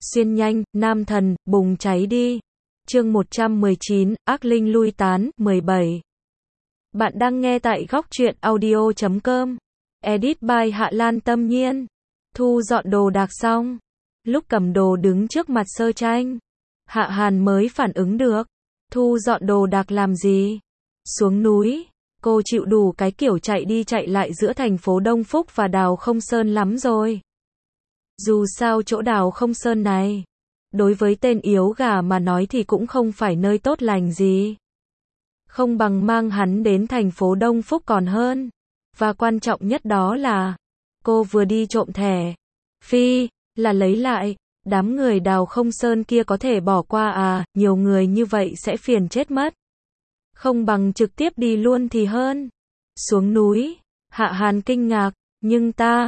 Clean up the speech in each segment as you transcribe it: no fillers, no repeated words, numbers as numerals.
Xuyên nhanh, nam thần, bùng cháy đi. Chương 119, ác linh lui tán, 17. Bạn đang nghe tại góc truyện audio.com. Edit by Hạ Lan Tâm Nhiên. Thu dọn đồ đạc xong. Lúc cầm đồ đứng trước mặt Sơ Tranh, Hạ Hàn mới phản ứng được. Thu dọn đồ đạc làm gì? Xuống núi. Cô chịu đủ cái kiểu chạy đi chạy lại giữa thành phố Đông Phúc và Đào Không Sơn lắm rồi. Dù sao chỗ Đào Không Sơn này, đối với tên yếu gà mà nói thì cũng không phải nơi tốt lành gì. Không bằng mang hắn đến thành phố Đông Phúc còn hơn. Và quan trọng nhất đó là, cô vừa đi trộm thẻ. Phi, là lấy lại. Đám người Đào Không Sơn kia có thể bỏ qua à, nhiều người như vậy sẽ phiền chết mất. Không bằng trực tiếp đi luôn thì hơn. Xuống núi, Hạ Hàn kinh ngạc, nhưng ta,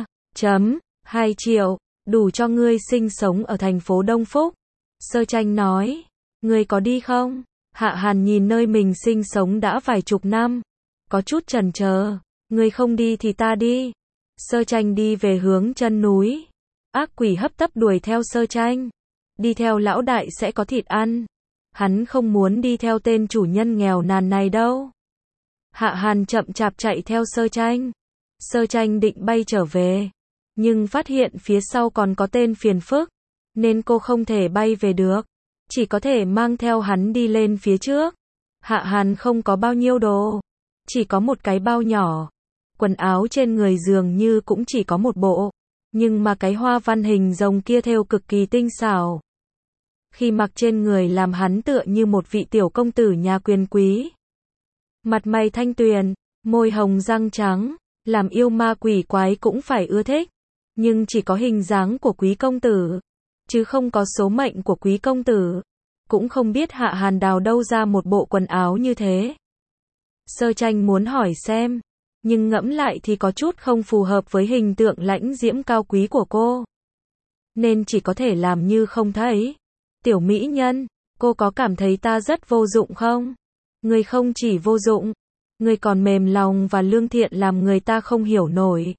2 triệu, đủ cho ngươi sinh sống ở thành phố Đông Phúc. Sơ Tranh nói, ngươi có đi không? Hạ Hàn nhìn nơi mình sinh sống đã vài chục năm, có chút chần chờ, ngươi không đi thì ta đi. Sơ Tranh đi về hướng chân núi. Ác quỷ hấp tấp đuổi theo Sơ Tranh. Đi theo lão đại sẽ có thịt ăn. Hắn không muốn đi theo tên chủ nhân nghèo nàn này đâu. Hạ Hàn chậm chạp chạy theo Sơ Tranh. Sơ Tranh định bay trở về, nhưng phát hiện phía sau còn có tên phiền phức, nên cô không thể bay về được. Chỉ có thể mang theo hắn đi lên phía trước. Hạ Hàn không có bao nhiêu đồ, chỉ có một cái bao nhỏ. Quần áo trên người dường như cũng chỉ có một bộ, nhưng mà cái hoa văn hình rồng kia thêu cực kỳ tinh xảo. Khi mặc trên người làm hắn tựa như một vị tiểu công tử nhà quyền quý. Mặt mày thanh tuyền, môi hồng răng trắng, làm yêu ma quỷ quái cũng phải ưa thích. Nhưng chỉ có hình dáng của quý công tử, chứ không có số mệnh của quý công tử. Cũng không biết Hạ Hàn đào đâu ra một bộ quần áo như thế. Sơ Tranh muốn hỏi xem, nhưng ngẫm lại thì có chút không phù hợp với hình tượng lãnh diễm cao quý của cô, nên chỉ có thể làm như không thấy. Tiểu mỹ nhân, cô có cảm thấy ta rất vô dụng không? Ngươi không chỉ vô dụng, ngươi còn mềm lòng và lương thiện làm người ta không hiểu nổi.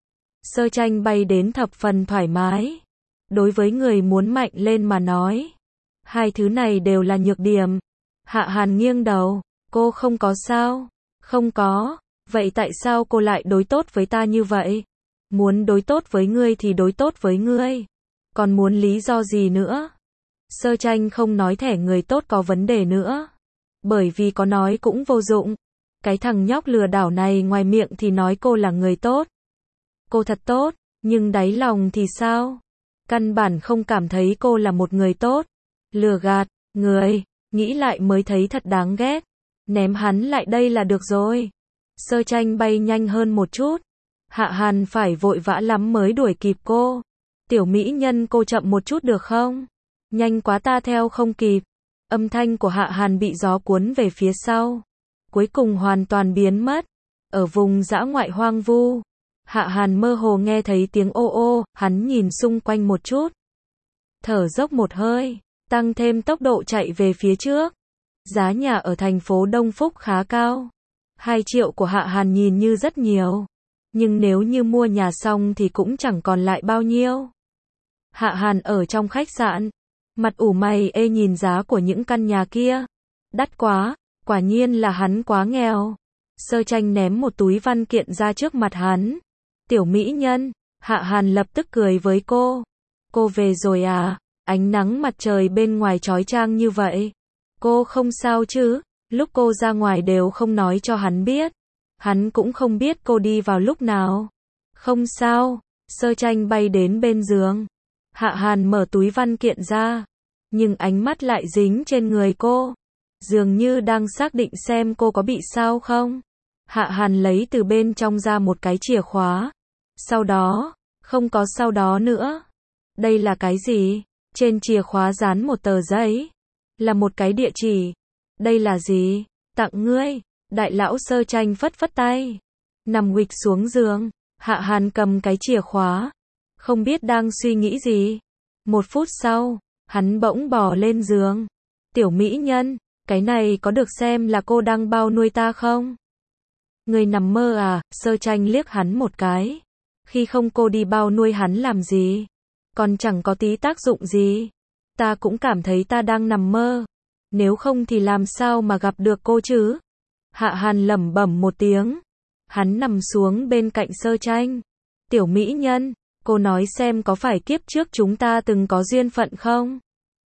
Sơ Tranh bay đến thập phần thoải mái. Đối với người muốn mạnh lên mà nói, hai thứ này đều là nhược điểm. Hạ Hàn nghiêng đầu, cô không có sao? Không có. Vậy tại sao cô lại đối tốt với ta như vậy? Muốn đối tốt với ngươi thì đối tốt với ngươi. Còn muốn lý do gì nữa? Sơ Tranh không nói thẻ người tốt có vấn đề nữa. Bởi vì có nói cũng vô dụng. Cái thằng nhóc lừa đảo này ngoài miệng thì nói cô là người tốt. Cô thật tốt, nhưng đáy lòng thì sao? Căn bản không cảm thấy cô là một người tốt. Lừa gạt, người, nghĩ lại mới thấy thật đáng ghét. Ném hắn lại đây là được rồi. Sơ Tranh bay nhanh hơn một chút. Hạ Hàn phải vội vã lắm mới đuổi kịp cô. Tiểu mỹ nhân, cô chậm một chút được không? Nhanh quá ta theo không kịp. Âm thanh của Hạ Hàn bị gió cuốn về phía sau, cuối cùng hoàn toàn biến mất. Ở vùng dã ngoại hoang vu, Hạ Hàn mơ hồ nghe thấy tiếng ô ô. Hắn nhìn xung quanh một chút, thở dốc một hơi, tăng thêm tốc độ chạy về phía trước. Giá nhà ở thành phố Đông Phúc khá cao. 2 triệu của Hạ Hàn nhìn như rất nhiều, nhưng nếu như mua nhà xong thì cũng chẳng còn lại bao nhiêu. Hạ Hàn ở trong khách sạn, mặt ủ mày ê nhìn giá của những căn nhà kia. Đắt quá, quả nhiên là hắn quá nghèo. Sơ Tranh ném một túi văn kiện ra trước mặt hắn. Tiểu mỹ nhân, Hạ Hàn lập tức cười với cô. Cô về rồi à? Ánh nắng mặt trời bên ngoài chói chang như vậy. Cô không sao chứ? Lúc cô ra ngoài đều không nói cho hắn biết. Hắn cũng không biết cô đi vào lúc nào. Không sao. Sơ Tranh bay đến bên giường. Hạ Hàn mở túi văn kiện ra, nhưng ánh mắt lại dính trên người cô, dường như đang xác định xem cô có bị sao không. Hạ Hàn lấy từ bên trong ra một cái chìa khóa. Sau đó, không có sau đó nữa. Đây là cái gì? Trên chìa khóa dán một tờ giấy, là một cái địa chỉ. Đây là gì? Tặng ngươi. Đại lão Sơ Tranh phất phất tay, nằm huỵch xuống giường. Hạ Hàn cầm cái chìa khóa, không biết đang suy nghĩ gì. 1 phút sau, hắn bỗng bò lên giường. Tiểu mỹ nhân, cái này có được xem là cô đang bao nuôi ta không? Người nằm mơ à? Sơ Tranh liếc hắn một cái. Khi không cô đi bao nuôi hắn làm gì? còn chẳng có tí tác dụng gì. Ta cũng cảm thấy ta đang nằm mơ. Nếu không thì làm sao mà gặp được cô chứ? Hạ Hàn lẩm bẩm một tiếng. Hắn nằm xuống bên cạnh Sơ Tranh. Tiểu mỹ nhân, cô nói xem có phải kiếp trước chúng ta từng có duyên phận không?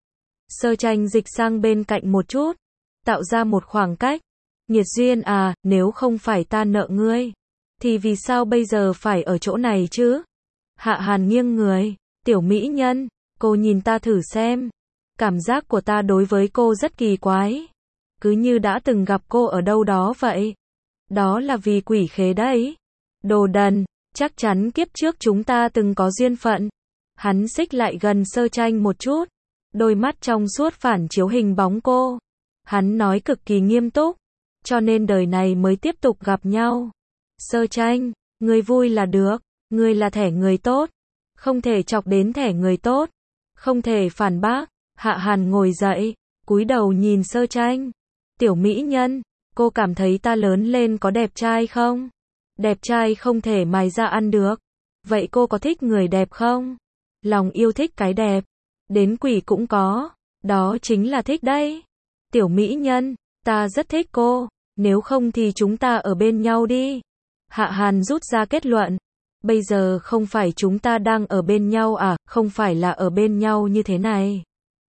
Sơ Tranh dịch sang bên cạnh một chút, tạo ra một khoảng cách. Nghiệt duyên à, nếu không phải ta nợ ngươi, thì vì sao bây giờ phải ở chỗ này chứ? Hạ Hàn nghiêng người. Tiểu mỹ nhân, cô nhìn ta thử xem. Cảm giác của ta đối với cô rất kỳ quái. Cứ như đã từng gặp cô ở đâu đó vậy. Đó là vì quỷ khế đấy. Đồ đần, chắc chắn kiếp trước chúng ta từng có duyên phận. Hắn xích lại gần Sơ Tranh một chút. Đôi mắt trong suốt phản chiếu hình bóng cô. Hắn nói cực kỳ nghiêm túc. Cho nên đời này mới tiếp tục gặp nhau. Sơ Tranh, ngươi vui là được. Ngươi là thẻ người tốt. Không thể chọc đến thẻ người tốt. Không thể phản bác. Hạ Hàn ngồi dậy, cúi đầu nhìn Sơ Tranh. Tiểu mỹ nhân, cô cảm thấy ta lớn lên có đẹp trai không? Đẹp trai không thể mài ra ăn được. Vậy cô có thích người đẹp không? Lòng yêu thích cái đẹp. Đến quỷ cũng có. Đó chính là thích đấy. Tiểu mỹ nhân, ta rất thích cô. Nếu không thì chúng ta ở bên nhau đi. Hạ Hàn rút ra kết luận. Bây giờ không phải chúng ta đang ở bên nhau à, không phải là ở bên nhau như thế này.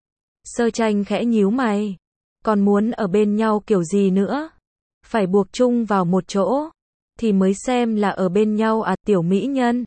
Sơ Tranh khẽ nhíu mày. Còn muốn ở bên nhau kiểu gì nữa? Phải buộc chung vào một chỗ, thì mới xem là ở bên nhau à, tiểu mỹ nhân.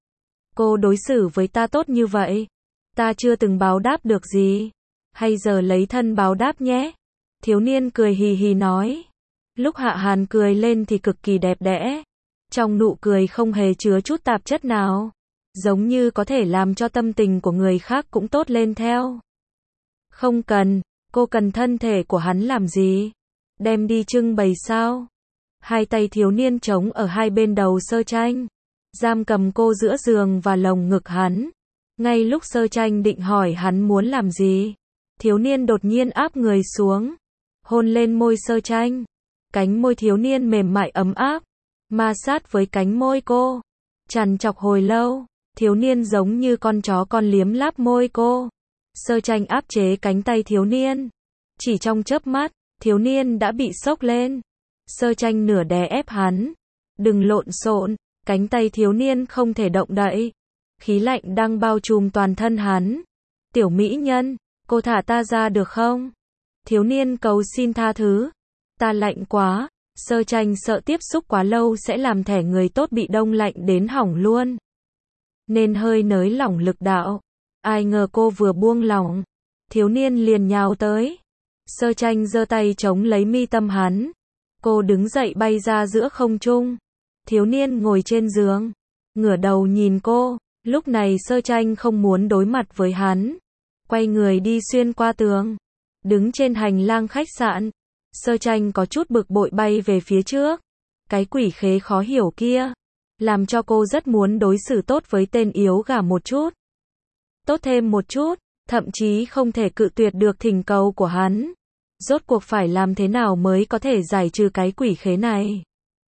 Cô đối xử với ta tốt như vậy. Ta chưa từng báo đáp được gì. Hay giờ lấy thân báo đáp nhé. Thiếu niên cười hì hì nói. Lúc Hạ Hàn cười lên thì cực kỳ đẹp đẽ. Trong nụ cười không hề chứa chút tạp chất nào. Giống như có thể làm cho tâm tình của người khác cũng tốt lên theo. Không cần, cô cần thân thể của hắn làm gì? Đem đi trưng bày sao? Hai tay thiếu niên trống ở hai bên đầu Sơ Tranh. Giam cầm cô giữa giường và lồng ngực hắn. Ngay lúc Sơ Tranh định hỏi hắn muốn làm gì, thiếu niên đột nhiên áp người xuống. Hôn lên môi Sơ Tranh. Cánh môi thiếu niên mềm mại ấm áp. Ma sát với cánh môi cô. Trằn trọc hồi lâu. Thiếu niên giống như con chó con liếm láp môi cô. Sơ Tranh áp chế cánh tay thiếu niên. Chỉ trong chớp mắt, thiếu niên đã bị sốc lên. Sơ Tranh nửa đè ép hắn. Đừng lộn xộn, cánh tay thiếu niên không thể động đậy. Khí lạnh đang bao trùm toàn thân hắn. Tiểu mỹ nhân, cô thả ta ra được không? Thiếu niên cầu xin tha thứ. Ta lạnh quá. Sơ Tranh sợ tiếp xúc quá lâu sẽ làm thẻ người tốt bị đông lạnh đến hỏng luôn. Nên hơi nới lỏng lực đạo. Ai ngờ cô vừa buông lỏng, thiếu niên liền nhào tới. Sơ Tranh giơ tay chống lấy mi tâm hắn. Cô đứng dậy bay ra giữa không trung. Thiếu niên ngồi trên giường, ngửa đầu nhìn cô. Lúc này Sơ Tranh không muốn đối mặt với hắn. Quay người đi xuyên qua tường. Đứng trên hành lang khách sạn. Sơ Tranh có chút bực bội bay về phía trước. Cái quỷ khế khó hiểu kia làm cho cô rất muốn đối xử tốt với tên yếu gà một chút. Tốt thêm một chút, thậm chí không thể cự tuyệt được thỉnh cầu của hắn. Rốt cuộc phải làm thế nào mới có thể giải trừ cái quỷ khế này?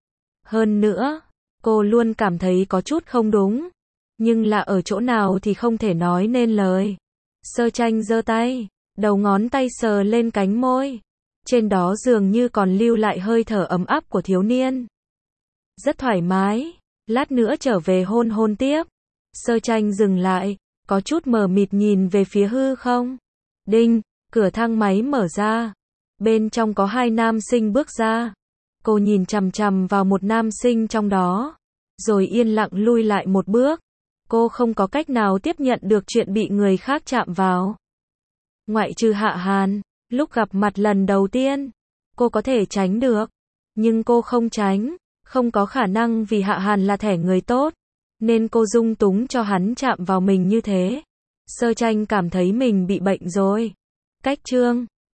Hơn nữa, cô luôn cảm thấy có chút không đúng. Nhưng là ở chỗ nào thì không thể nói nên lời. Sơ Tranh giơ tay, đầu ngón tay sờ lên cánh môi. Trên đó dường như còn lưu lại hơi thở ấm áp của thiếu niên. Rất thoải mái, lát nữa trở về hôn hôn tiếp. Sơ Tranh dừng lại, có chút mờ mịt nhìn về phía hư không. Đinh, cửa thang máy mở ra. Bên trong có hai nam sinh bước ra. Cô nhìn chằm chằm vào một nam sinh trong đó, rồi yên lặng lui lại một bước. Cô không có cách nào tiếp nhận được chuyện bị người khác chạm vào. Ngoại trừ Hạ Hàn, lúc gặp mặt lần đầu tiên, cô có thể tránh được. Nhưng cô không tránh, không có khả năng vì Hạ Hàn là thẻ người tốt. Nên cô dung túng cho hắn chạm vào mình như thế. Sơ Tranh cảm thấy mình bị bệnh rồi. Cách chương